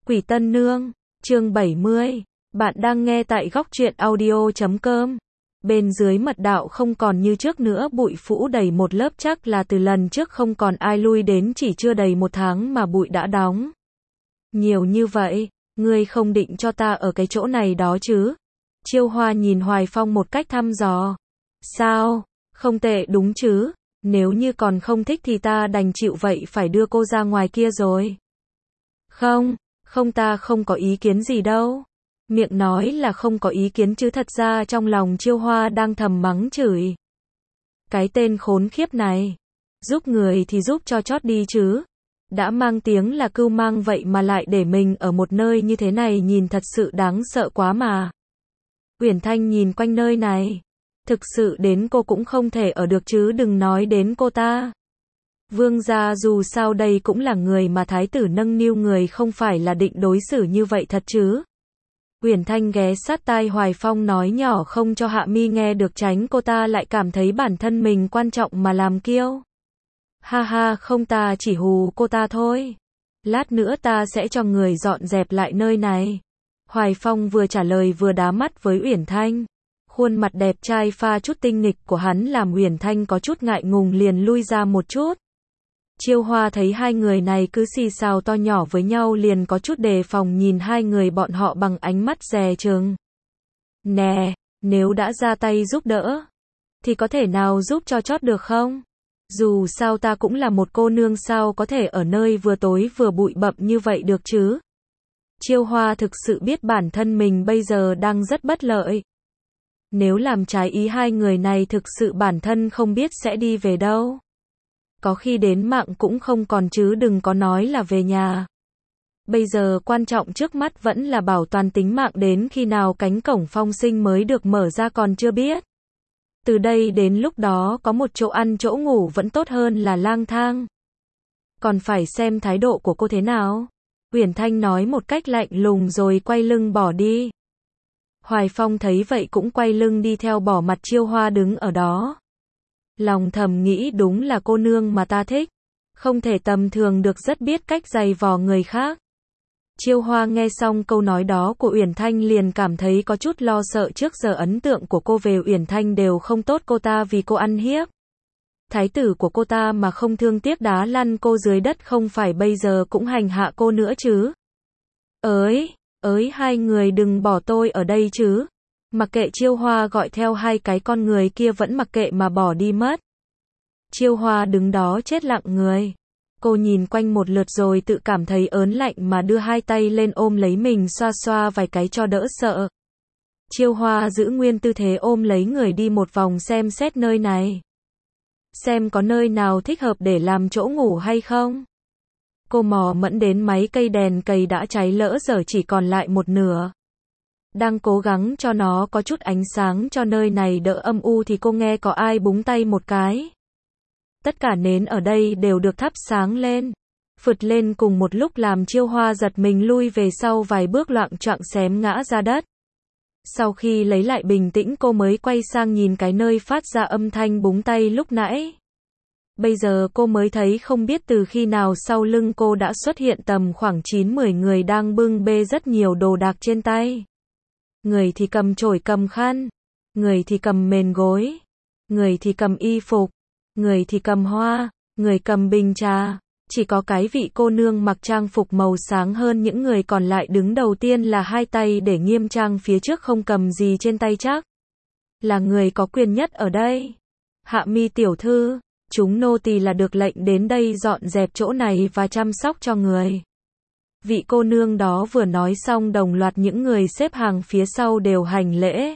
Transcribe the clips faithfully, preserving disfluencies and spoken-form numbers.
Quỷ Tân Nương, chương bảy mươi. Bạn đang nghe tại góc truyện audio chấm com. Bên dưới mật đạo không còn như trước nữa, bụi phủ đầy một lớp, chắc là từ lần trước không còn ai lui đến, chỉ chưa đầy một tháng mà bụi đã đóng nhiều như vậy. Ngươi không định cho ta ở cái chỗ này đó chứ? Chiêu Hoa nhìn Hoài Phong một cách thăm dò. Sao? Không tệ đúng chứ? Nếu như còn không thích thì ta đành chịu vậy, phải đưa cô ra ngoài kia rồi. Không, không, ta không có ý kiến gì đâu. Miệng nói là không có ý kiến chứ thật ra trong lòng Chiêu Hoa đang thầm mắng chửi. Cái tên khốn khiếp này. Giúp người thì giúp cho chót đi chứ. Đã mang tiếng là cưu mang vậy mà lại để mình ở một nơi như thế này, nhìn thật sự đáng sợ quá mà. Uyển Thanh nhìn quanh nơi này. Thực sự đến cô cũng không thể ở được chứ đừng nói đến cô ta. Vương gia dù sao đây cũng là người mà thái tử nâng niu, người không phải là định đối xử như vậy thật chứ. Uyển Thanh ghé sát tai Hoài Phong nói nhỏ không cho Hạ Mi nghe được, tránh cô ta lại cảm thấy bản thân mình quan trọng mà làm kiêu. Ha ha, không, ta chỉ hù cô ta thôi. Lát nữa ta sẽ cho người dọn dẹp lại nơi này. Hoài Phong vừa trả lời vừa đá mắt với Uyển Thanh. Khuôn mặt đẹp trai pha chút tinh nghịch của hắn làm Uyển Thanh có chút ngại ngùng, liền lui ra một chút. Chiêu Hoa thấy hai người này cứ xì xào to nhỏ với nhau liền có chút đề phòng, nhìn hai người bọn họ bằng ánh mắt dè chừng. Nè, nếu đã ra tay giúp đỡ, thì có thể nào giúp cho chót được không? Dù sao ta cũng là một cô nương, sao có thể ở nơi vừa tối vừa bụi bặm như vậy được chứ? Chiêu Hoa thực sự biết bản thân mình bây giờ đang rất bất lợi. Nếu làm trái ý hai người này thực sự bản thân không biết sẽ đi về đâu. Có khi đến mạng cũng không còn chứ đừng có nói là về nhà. Bây giờ quan trọng trước mắt vẫn là bảo toàn tính mạng, đến khi nào cánh cổng phong sinh mới được mở ra còn chưa biết. Từ đây đến lúc đó có một chỗ ăn chỗ ngủ vẫn tốt hơn là lang thang. Còn phải xem thái độ của cô thế nào. Uyển Thanh nói một cách lạnh lùng rồi quay lưng bỏ đi. Hoài Phong thấy vậy cũng quay lưng đi theo, bỏ mặt Chiêu Hoa đứng ở đó. Lòng thầm nghĩ đúng là cô nương mà ta thích. Không thể tầm thường được, rất biết cách giày vò người khác. Chiêu Hoa nghe xong câu nói đó của Uyển Thanh liền cảm thấy có chút lo sợ, trước giờ ấn tượng của cô về Uyển Thanh đều không tốt, cô ta vì cô ăn hiếp thái tử của cô ta mà không thương tiếc đá lăn cô dưới đất, không phải bây giờ cũng hành hạ cô nữa chứ. Ới, ới, hai người đừng bỏ tôi ở đây chứ. Mặc kệ, Chiêu Hoa gọi theo hai cái con người kia vẫn mặc kệ mà bỏ đi mất. Chiêu Hoa đứng đó chết lặng người. Cô nhìn quanh một lượt rồi tự cảm thấy ớn lạnh mà đưa hai tay lên ôm lấy mình, xoa xoa vài cái cho đỡ sợ. Chiêu Hoa giữ nguyên tư thế ôm lấy người đi một vòng xem xét nơi này. Xem có nơi nào thích hợp để làm chỗ ngủ hay không. Cô mò mẫm đến mấy cây đèn cầy đã cháy lỡ dở chỉ còn lại một nửa. Đang cố gắng cho nó có chút ánh sáng cho nơi này đỡ âm u thì cô nghe có ai búng tay một cái. Tất cả nến ở đây đều được thắp sáng lên, phụt lên cùng một lúc làm Chiêu Hoa giật mình lui về sau vài bước, loạng choạng xém ngã ra đất. Sau khi lấy lại bình tĩnh cô mới quay sang nhìn cái nơi phát ra âm thanh búng tay lúc nãy. Bây giờ cô mới thấy không biết từ khi nào sau lưng cô đã xuất hiện tầm khoảng chín mười người đang bưng bê rất nhiều đồ đạc trên tay. Người thì cầm chổi cầm khăn, người thì cầm mền gối, người thì cầm y phục, người thì cầm hoa, người cầm bình trà. Chỉ có cái vị cô nương mặc trang phục màu sáng hơn những người còn lại đứng đầu tiên là hai tay để nghiêm trang phía trước không cầm gì trên tay, chắc là người có quyền nhất ở đây. Hạ Mi tiểu thư, chúng nô tỳ là được lệnh đến đây dọn dẹp chỗ này và chăm sóc cho người. Vị cô nương đó vừa nói xong đồng loạt những người xếp hàng phía sau đều hành lễ.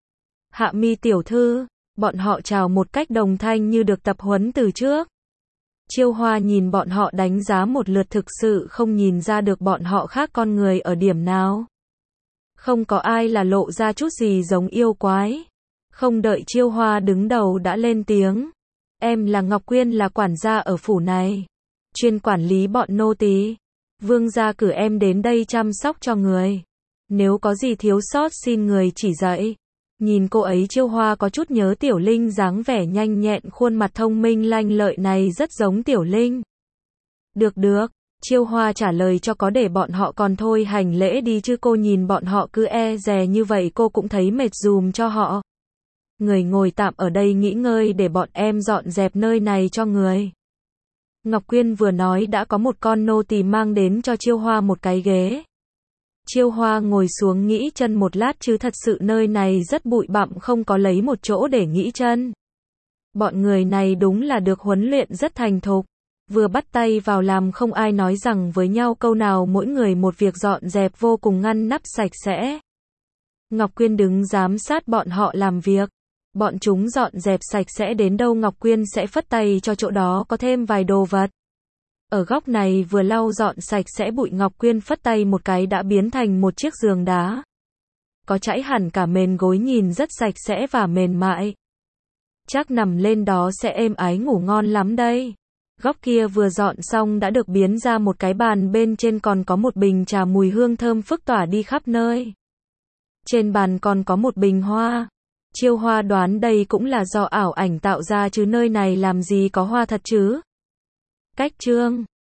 Hạ Mi tiểu thư, bọn họ chào một cách đồng thanh như được tập huấn từ trước. Chiêu Hoa nhìn bọn họ đánh giá một lượt, thực sự không nhìn ra được bọn họ khác con người ở điểm nào. Không có ai là lộ ra chút gì giống yêu quái. Không đợi Chiêu Hoa đứng đầu đã lên tiếng. Em là Ngọc Quyên, là quản gia ở phủ này, chuyên quản lý bọn nô tỳ. Vương gia cử em đến đây chăm sóc cho người. Nếu có gì thiếu sót xin người chỉ dạy. Nhìn cô ấy Chiêu Hoa có chút nhớ Tiểu Linh, dáng vẻ nhanh nhẹn, khuôn mặt thông minh lanh lợi này rất giống Tiểu Linh. Được được, Chiêu Hoa trả lời cho có để bọn họ còn thôi hành lễ đi chứ cô nhìn bọn họ cứ e dè như vậy cô cũng thấy mệt dùm cho họ. Người ngồi tạm ở đây nghỉ ngơi để bọn em dọn dẹp nơi này cho người. Ngọc Quyên vừa nói đã có một con nô tỳ mang đến cho Chiêu Hoa một cái ghế. Chiêu Hoa ngồi xuống nghỉ chân một lát chứ thật sự nơi này rất bụi bặm không có lấy một chỗ để nghỉ chân. Bọn người này đúng là được huấn luyện rất thành thục. Vừa bắt tay vào làm không ai nói rằng với nhau câu nào mỗi người một việc dọn dẹp vô cùng ngăn nắp sạch sẽ. Ngọc Quyên đứng giám sát bọn họ làm việc. Bọn chúng dọn dẹp sạch sẽ đến đâu Ngọc Quyên sẽ phất tay cho chỗ đó có thêm vài đồ vật. Ở góc này vừa lau dọn sạch sẽ bụi Ngọc Quyên phất tay một cái đã biến thành một chiếc giường đá. Có trải hẳn cả mền gối nhìn rất sạch sẽ và mềm mại. Chắc nằm lên đó sẽ êm ái ngủ ngon lắm đây. Góc kia vừa dọn xong đã được biến ra một cái bàn bên trên còn có một bình trà mùi hương thơm phức tỏa đi khắp nơi. Trên bàn còn có một bình hoa. Chiêu Hoa đoán đây cũng là do ảo ảnh tạo ra chứ nơi này làm gì có hoa thật chứ. Cách chương